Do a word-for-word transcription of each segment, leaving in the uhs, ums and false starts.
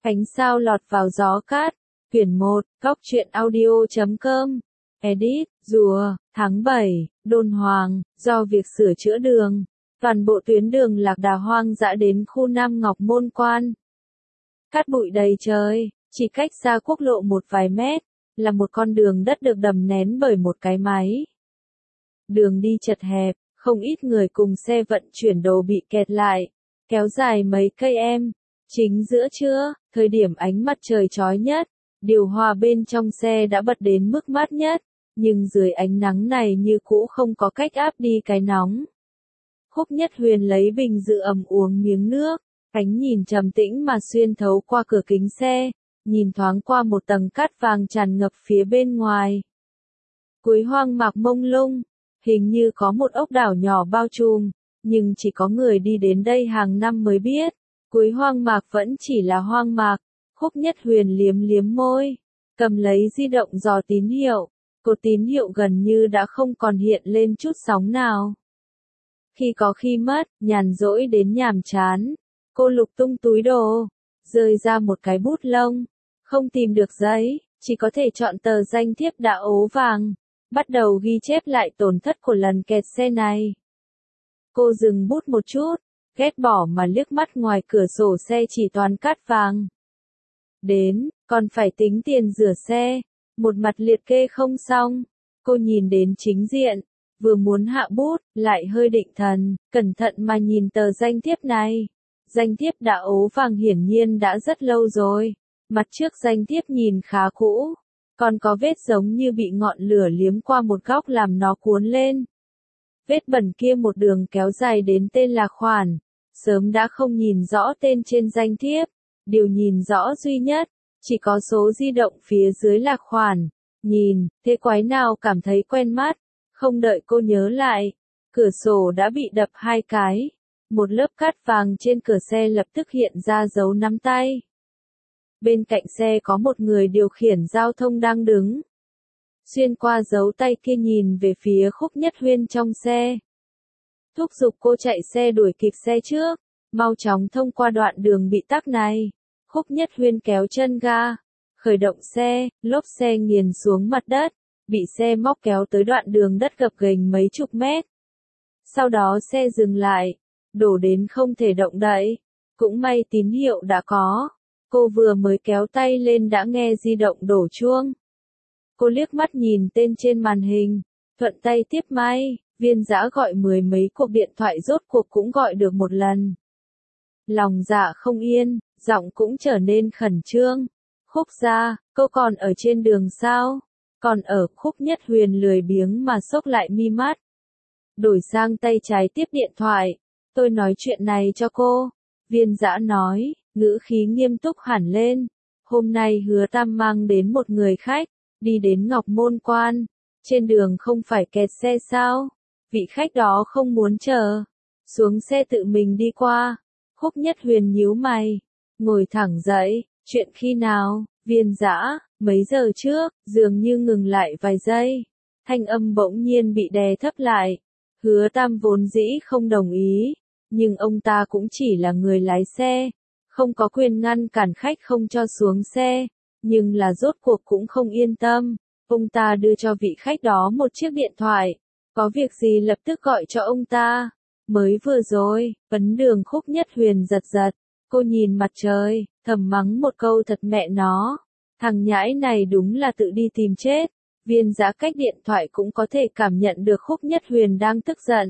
Ánh sao lọt vào gió cát. Quyển một, góc truyện audio chấm com. Edit, rùa, tháng bảy, Đôn Hoàng, do việc sửa chữa đường. Toàn bộ tuyến đường lạc đà hoang dã đến khu Nam Ngọc Môn Quan. Cát bụi đầy trời, chỉ cách xa quốc lộ một vài mét, là một con đường đất được đầm nén bởi một cái máy. Đường đi chật hẹp, không ít người cùng xe vận chuyển đồ bị kẹt lại, kéo dài mấy cây em. Chính giữa trưa, thời điểm ánh mặt trời chói nhất, điều hòa bên trong xe đã bật đến mức mát nhất, nhưng dưới ánh nắng này như cũ không có cách áp đi cái nóng. Khúc Nhất Huyền lấy bình giữ ẩm uống miếng nước, ánh nhìn trầm tĩnh mà xuyên thấu qua cửa kính xe, nhìn thoáng qua một tầng cát vàng tràn ngập phía bên ngoài. Cuối hoang mạc mông lung, hình như có một ốc đảo nhỏ bao trùm, nhưng chỉ có người đi đến đây hàng năm mới biết. Cuối hoang mạc vẫn chỉ là hoang mạc. Khúc Nhất Huyền liếm liếm môi, cầm lấy di động dò tín hiệu. Cột tín hiệu gần như đã không còn hiện lên chút sóng nào. Khi có khi mất, nhàn rỗi đến nhàm chán, cô lục tung túi đồ, rơi ra một cái bút lông, không tìm được giấy, chỉ có thể chọn tờ danh thiếp đã ố vàng, bắt đầu ghi chép lại tổn thất của lần kẹt xe này. Cô dừng bút một chút, ghét bỏ mà liếc mắt ngoài cửa sổ xe chỉ toàn cát vàng. Đến, còn phải tính tiền rửa xe, một mặt liệt kê không xong, cô nhìn đến chính diện, vừa muốn hạ bút, lại hơi định thần, cẩn thận mà nhìn tờ danh thiếp này. Danh thiếp đã ố vàng hiển nhiên đã rất lâu rồi, mặt trước danh thiếp nhìn khá cũ, còn có vết giống như bị ngọn lửa liếm qua một góc làm nó cuốn lên. Vết bẩn kia một đường kéo dài đến tên là khoản, sớm đã không nhìn rõ tên trên danh thiếp, điều nhìn rõ duy nhất, chỉ có số di động phía dưới là khoản. Nhìn, thế quái nào cảm thấy quen mắt, không đợi cô nhớ lại, cửa sổ đã bị đập hai cái, một lớp cát vàng trên cửa xe lập tức hiện ra dấu nắm tay. Bên cạnh xe có một người điều khiển giao thông đang đứng. Xuyên qua dấu tay kia nhìn về phía Khúc Nhất Huyền trong xe. Thúc giục cô chạy xe đuổi kịp xe trước, mau chóng thông qua đoạn đường bị tắc này. Khúc Nhất Huyền kéo chân ga, khởi động xe, lốp xe nghiền xuống mặt đất, bị xe móc kéo tới đoạn đường đất gập ghềnh mấy chục mét. Sau đó xe dừng lại, đổ đến không thể động đậy. Cũng may tín hiệu đã có. Cô vừa mới kéo tay lên đã nghe di động đổ chuông. Cô liếc mắt nhìn tên trên màn hình, thuận tay tiếp máy, Viên Dã gọi mười mấy cuộc điện thoại rốt cuộc cũng gọi được một lần. Lòng dạ không yên, giọng cũng trở nên khẩn trương. Khúc gia, cô còn ở trên đường sao? Còn ở. Khúc Nhất Huyền lười biếng mà xốc lại mi mắt. Đổi sang tay trái tiếp điện thoại. Tôi nói chuyện này cho cô. Viên Dã nói, ngữ khí nghiêm túc hẳn lên. Hôm nay Hứa Tam mang đến một người khách, đi đến Ngọc Môn Quan. Trên đường không phải kẹt xe sao? Vị khách đó không muốn chờ. Xuống xe tự mình đi qua. Khúc Nhất Huyền nhíu mày. Ngồi thẳng dậy, chuyện khi nào? Viên Dã, mấy giờ trước, dường như ngừng lại vài giây. Thanh âm bỗng nhiên bị đè thấp lại. Hứa Tam vốn dĩ không đồng ý, nhưng ông ta cũng chỉ là người lái xe, không có quyền ngăn cản khách không cho xuống xe, nhưng là rốt cuộc cũng không yên tâm. Ông ta đưa cho vị khách đó một chiếc điện thoại, có việc gì lập tức gọi cho ông ta. Mới vừa rồi, vấn đường. Khúc Nhất Huyền giật giật, cô nhìn mặt trời, thầm mắng một câu thật mẹ nó. Thằng nhãi này đúng là tự đi tìm chết. Viên Dã cách điện thoại cũng có thể cảm nhận được Khúc Nhất Huyền đang tức giận.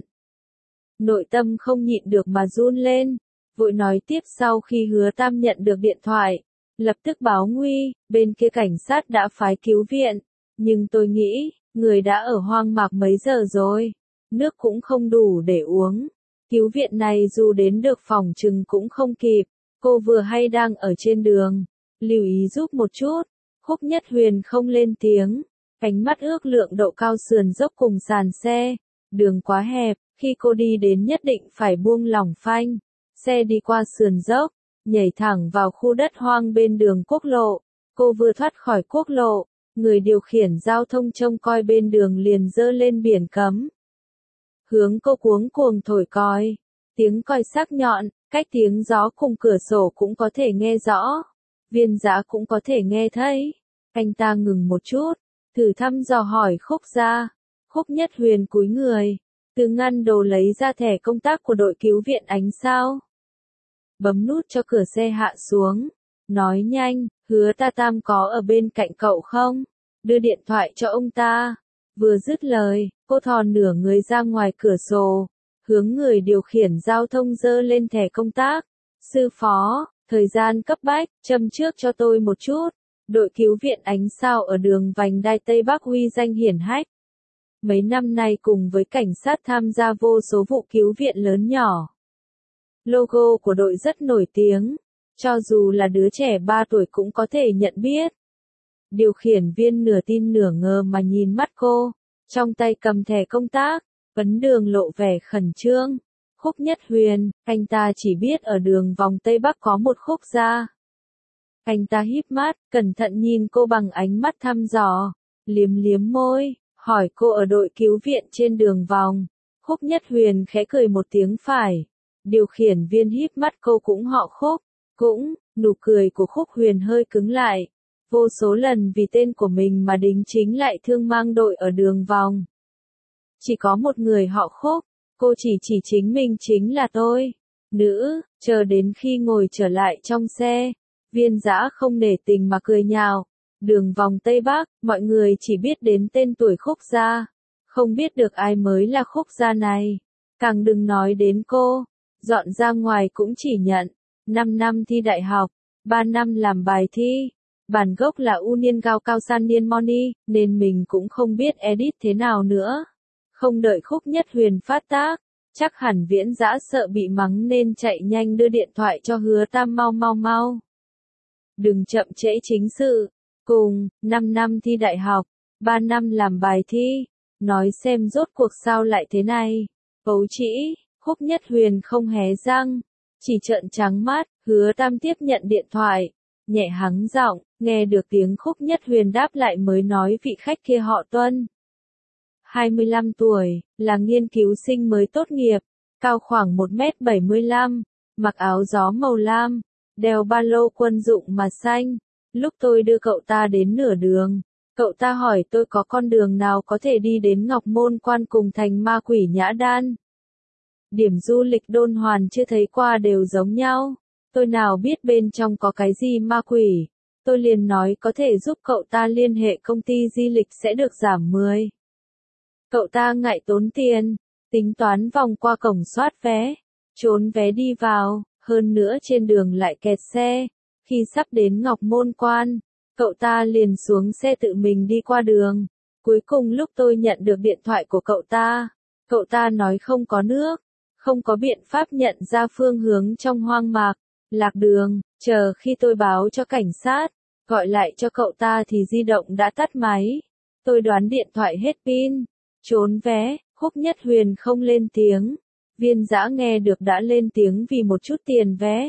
Nội tâm không nhịn được mà run lên, vội nói tiếp sau khi Hứa Tam nhận được điện thoại, lập tức báo nguy, bên kia cảnh sát đã phái cứu viện, nhưng tôi nghĩ, người đã ở hoang mạc mấy giờ rồi, nước cũng không đủ để uống. Cứu viện này dù đến được phòng chừng cũng không kịp, cô vừa hay đang ở trên đường, lưu ý giúp một chút. Khúc Nhất Huyền không lên tiếng, ánh mắt ước lượng độ cao sườn dốc cùng sàn xe, đường quá hẹp, khi cô đi đến nhất định phải buông lỏng phanh, xe đi qua sườn dốc, nhảy thẳng vào khu đất hoang bên đường quốc lộ. Cô vừa thoát khỏi quốc lộ, người điều khiển giao thông trông coi bên đường liền giơ lên biển cấm. Hướng cô cuống cuồng thổi còi, tiếng còi sắc nhọn, cách tiếng gió cùng cửa sổ cũng có thể nghe rõ. Viên Dã cũng có thể nghe thấy. Anh ta ngừng một chút, thử thăm dò hỏi Khúc Gia. Khúc Nhất Huyền cúi người, từ ngăn đồ lấy ra thẻ công tác của đội cứu viện ánh sao. Bấm nút cho cửa xe hạ xuống, nói nhanh, Hứa Ta Tam có ở bên cạnh cậu không? Đưa điện thoại cho ông ta. Vừa dứt lời, cô thò nửa người ra ngoài cửa sổ, hướng người điều khiển giao thông giơ lên thẻ công tác. Sư phó, thời gian cấp bách, châm trước cho tôi một chút. Đội cứu viện ánh sao ở đường vành đai Tây Bắc huy danh hiển hách. Mấy năm nay cùng với cảnh sát tham gia vô số vụ cứu viện lớn nhỏ. Logo của đội rất nổi tiếng, cho dù là đứa trẻ ba tuổi cũng có thể nhận biết. Điều khiển viên nửa tin nửa ngờ mà nhìn mắt cô, trong tay cầm thẻ công tác, Vấn Đường lộ vẻ khẩn trương. Khúc Nhất Huyền, anh ta chỉ biết ở đường vòng Tây Bắc có một Khúc Gia. Anh ta híp mắt, cẩn thận nhìn cô bằng ánh mắt thăm dò, liếm liếm môi, hỏi cô ở đội cứu viện trên đường vòng. Khúc Nhất Huyền khẽ cười một tiếng phải. Điều khiển viên híp mắt cô cũng họ Khúc. Cũng, nụ cười của Khúc Huyền hơi cứng lại. Vô số lần vì tên của mình mà đính chính lại thương mang đội ở đường vòng. Chỉ có một người họ Khúc, cô chỉ chỉ chính mình chính là tôi. Nữ, chờ đến khi ngồi trở lại trong xe, Viên Dã không nể tình mà cười nhạo. Đường vòng Tây Bắc, mọi người chỉ biết đến tên tuổi Khúc Gia, không biết được ai mới là Khúc Gia này. Càng đừng nói đến cô, dọn ra ngoài cũng chỉ nhận năm năm thi đại học, ba năm làm bài thi. Bản gốc là Union Gao Cao San Niên Moni, nên mình cũng không biết edit thế nào nữa. Không đợi Khúc Nhất Huyền phát tác, chắc hẳn Viễn Dã sợ bị mắng nên chạy nhanh đưa điện thoại cho Hứa Tam mau mau mau. Đừng chậm trễ chính sự. Cùng, năm năm thi đại học, ba năm làm bài thi. Nói xem rốt cuộc sao lại thế này. Ấu trĩ, Khúc Nhất Huyền không hé răng, chỉ trợn trắng mắt. Hứa Tam tiếp nhận điện thoại, nhẹ hắng giọng, nghe được tiếng Khúc Nhất Huyền đáp lại mới nói vị khách kia họ Tuân. hai mươi lăm tuổi, là nghiên cứu sinh mới tốt nghiệp, cao khoảng một mét bảy mươi lăm, mặc áo gió màu lam, đeo ba lô quân dụng mà xanh. Lúc tôi đưa cậu ta đến nửa đường, cậu ta hỏi tôi có con đường nào có thể đi đến Ngọc Môn Quan cùng thành ma quỷ Nhã Đan. Điểm du lịch Đôn Hoàn chưa thấy qua đều giống nhau, tôi nào biết bên trong có cái gì ma quỷ. Tôi liền nói có thể giúp cậu ta liên hệ công ty di lịch sẽ được giảm mười. Cậu ta ngại tốn tiền, tính toán vòng qua cổng soát vé, trốn vé đi vào, hơn nữa trên đường lại kẹt xe. Khi sắp đến Ngọc Môn Quan, cậu ta liền xuống xe tự mình đi qua đường. Cuối cùng lúc tôi nhận được điện thoại của cậu ta, cậu ta nói không có nước, không có biện pháp nhận ra phương hướng trong hoang mạc, lạc đường. Chờ khi tôi báo cho cảnh sát, gọi lại cho cậu ta thì di động đã tắt máy. Tôi đoán điện thoại hết pin, trốn vé. Khúc Nhất Huyền không lên tiếng. Viên Dã nghe được đã lên tiếng vì một chút tiền vé.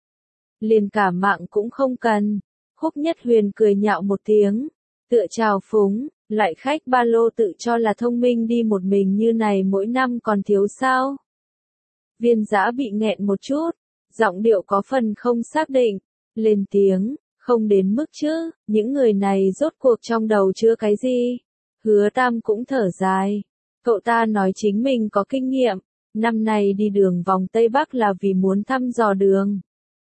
Liền cả mạng cũng không cần. Khúc Nhất Huyền cười nhạo một tiếng, tựa trào phúng, lại khách ba lô tự cho là thông minh đi một mình như này mỗi năm còn thiếu sao. Viên Dã bị nghẹn một chút, giọng điệu có phần không xác định, lên tiếng, không đến mức chứ, những người này rốt cuộc trong đầu chưa cái gì. Hứa Tam cũng thở dài, cậu ta nói chính mình có kinh nghiệm, năm nay đi đường vòng Tây Bắc là vì muốn thăm dò đường.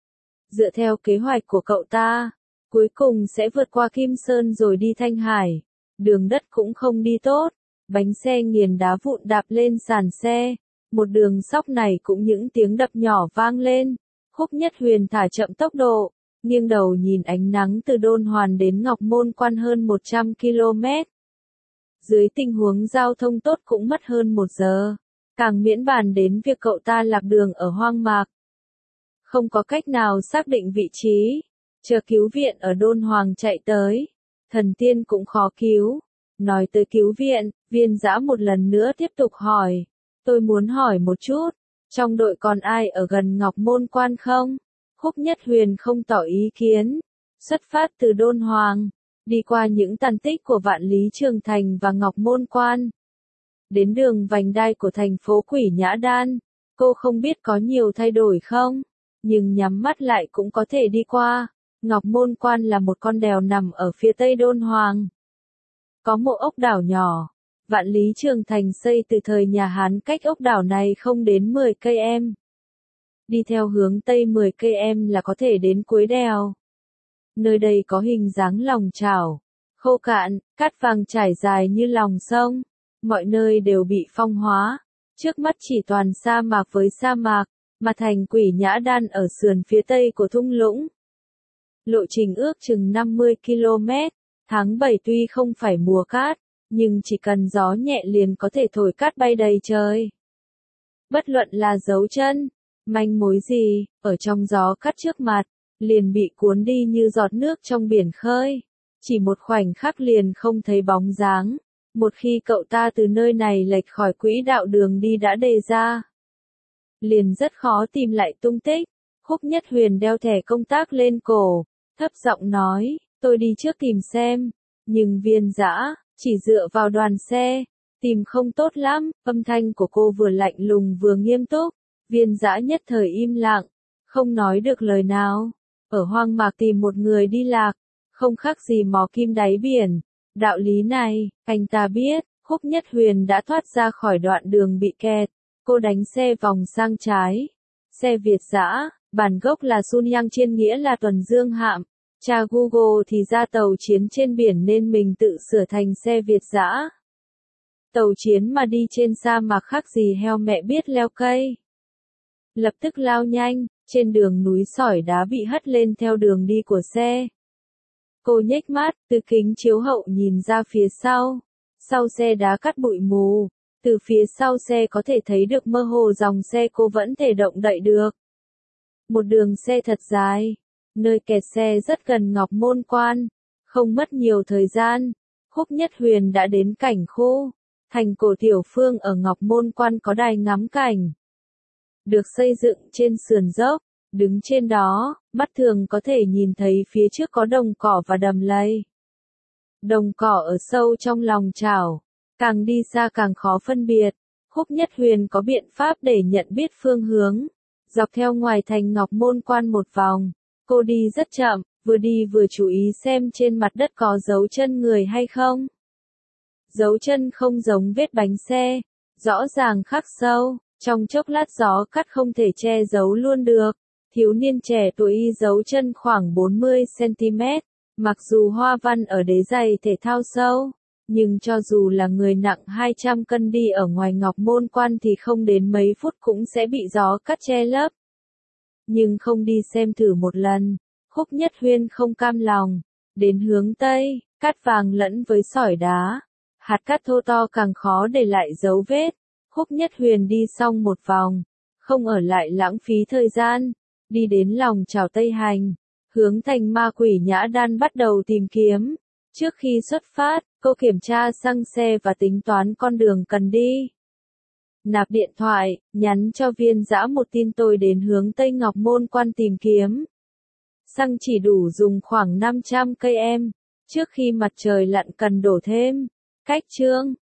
Dựa theo kế hoạch của cậu ta, cuối cùng sẽ vượt qua Kim Sơn rồi đi Thanh Hải. Đường đất cũng không đi tốt, bánh xe nghiền đá vụn đạp lên sàn xe. Một đường sóc này cũng những tiếng đập nhỏ vang lên. Khúc Nhất Huyền thả chậm tốc độ, nghiêng đầu nhìn ánh nắng từ Đôn Hoàn đến Ngọc Môn Quan hơn một trăm ki lô mét. Dưới tình huống giao thông tốt cũng mất hơn một giờ, càng miễn bàn đến việc cậu ta lạc đường ở hoang mạc. Không có cách nào xác định vị trí, chờ cứu viện ở Đôn Hoàng chạy tới, thần tiên cũng khó cứu. Nói tới cứu viện, Viên Dã một lần nữa tiếp tục hỏi, tôi muốn hỏi một chút, trong đội còn ai ở gần Ngọc Môn Quan không? Khúc Nhất Huyền không tỏ ý kiến, xuất phát từ Đôn Hoàng, đi qua những tàn tích của Vạn Lý Trường Thành và Ngọc Môn Quan, đến đường vành đai của thành phố Quỷ Nhã Đan. Cô không biết có nhiều thay đổi không, nhưng nhắm mắt lại cũng có thể đi qua. Ngọc Môn Quan là một con đèo nằm ở phía tây Đôn Hoàng. Có một ốc đảo nhỏ. Vạn Lý Trường Thành xây từ thời nhà Hán, cách ốc đảo này không đến mười cây em. Đi theo hướng tây mười cây em là có thể đến cuối đèo. Nơi đây có hình dáng lòng chảo, khô cạn, cát vàng trải dài như lòng sông. Mọi nơi đều bị phong hóa. Trước mắt chỉ toàn sa mạc với sa mạc, mà thành Quỷ Nhã Đan ở sườn phía tây của thung lũng. Lộ trình ước chừng năm mươi ki lô mét. Tháng bảy tuy không phải mùa cát, nhưng chỉ cần gió nhẹ liền có thể thổi cát bay đầy trời. Bất luận là dấu chân, manh mối gì, ở trong gió cát trước mặt, liền bị cuốn đi như giọt nước trong biển khơi. Chỉ một khoảnh khắc liền không thấy bóng dáng. Một khi cậu ta từ nơi này lệch khỏi quỹ đạo đường đi đã đề ra, liền rất khó tìm lại tung tích. Khúc Nhất Huyền đeo thẻ công tác lên cổ, thấp giọng nói, tôi đi trước tìm xem. Nhưng Viên Dã, chỉ dựa vào đoàn xe, tìm không tốt lắm. Âm thanh của cô vừa lạnh lùng vừa nghiêm túc. Viên Dã nhất thời im lặng, không nói được lời nào. Ở hoang mạc tìm một người đi lạc, không khác gì mò kim đáy biển. Đạo lý này, anh ta biết. Khúc Nhất Huyền đã thoát ra khỏi đoạn đường bị kẹt. Cô đánh xe vòng sang trái. Xe Việt Dã, bản gốc là Sun Yang Chiên, nghĩa là tuần dương hạm. Cha Google thì ra tàu chiến trên biển nên mình tự sửa thành xe Việt Dã. Tàu chiến mà đi trên sa mạc khác gì heo mẹ biết leo cây. Lập tức lao nhanh, trên đường núi sỏi đá bị hất lên theo đường đi của xe. Cô nhếch mắt, từ kính chiếu hậu nhìn ra phía sau. Sau xe đá cát bụi mù. Từ phía sau xe có thể thấy được mơ hồ dòng xe cô vẫn thể động đậy được. Một đường xe thật dài. Nơi kẹt xe rất gần Ngọc Môn Quan. Không mất nhiều thời gian, Khúc Nhất Huyền đã đến cảnh khu. Thành cổ Tiểu Phương ở Ngọc Môn Quan có đài ngắm cảnh. Được xây dựng trên sườn dốc. Đứng trên đó, mắt thường có thể nhìn thấy phía trước có đồng cỏ và đầm lầy. Đồng cỏ ở sâu trong lòng chảo. Càng đi xa càng khó phân biệt. Khúc Nhất Huyền có biện pháp để nhận biết phương hướng. Dọc theo ngoài thành Ngọc Môn Quan một vòng. Cô đi rất chậm, vừa đi vừa chú ý xem trên mặt đất có dấu chân người hay không. Dấu chân không giống vết bánh xe, rõ ràng khắc sâu, trong chốc lát gió cắt không thể che giấu luôn được. Thiếu niên trẻ tuổi dấu chân khoảng bốn mươi xăng ti mét, mặc dù hoa văn ở đế giày thể thao sâu, nhưng cho dù là người nặng hai trăm cân đi ở ngoài Ngọc Môn Quan thì không đến mấy phút cũng sẽ bị gió cắt che lấp. Nhưng không đi xem thử một lần, Khúc Nhất Huyền không cam lòng. Đến hướng Tây, cát vàng lẫn với sỏi đá. Hạt cát thô to càng khó để lại dấu vết. Khúc Nhất Huyền đi xong một vòng, không ở lại lãng phí thời gian. Đi đến lòng chảo Tây Hành, hướng thành ma Quỷ Nhã Đan bắt đầu tìm kiếm. Trước khi xuất phát, cô kiểm tra xăng xe và tính toán con đường cần đi. Nạp điện thoại, nhắn cho Viên Dã một tin tôi đến hướng Tây Ngọc Môn Quan tìm kiếm. Xăng chỉ đủ dùng khoảng năm trăm cây em. Trước khi mặt trời lặn cần đổ thêm. Cách chương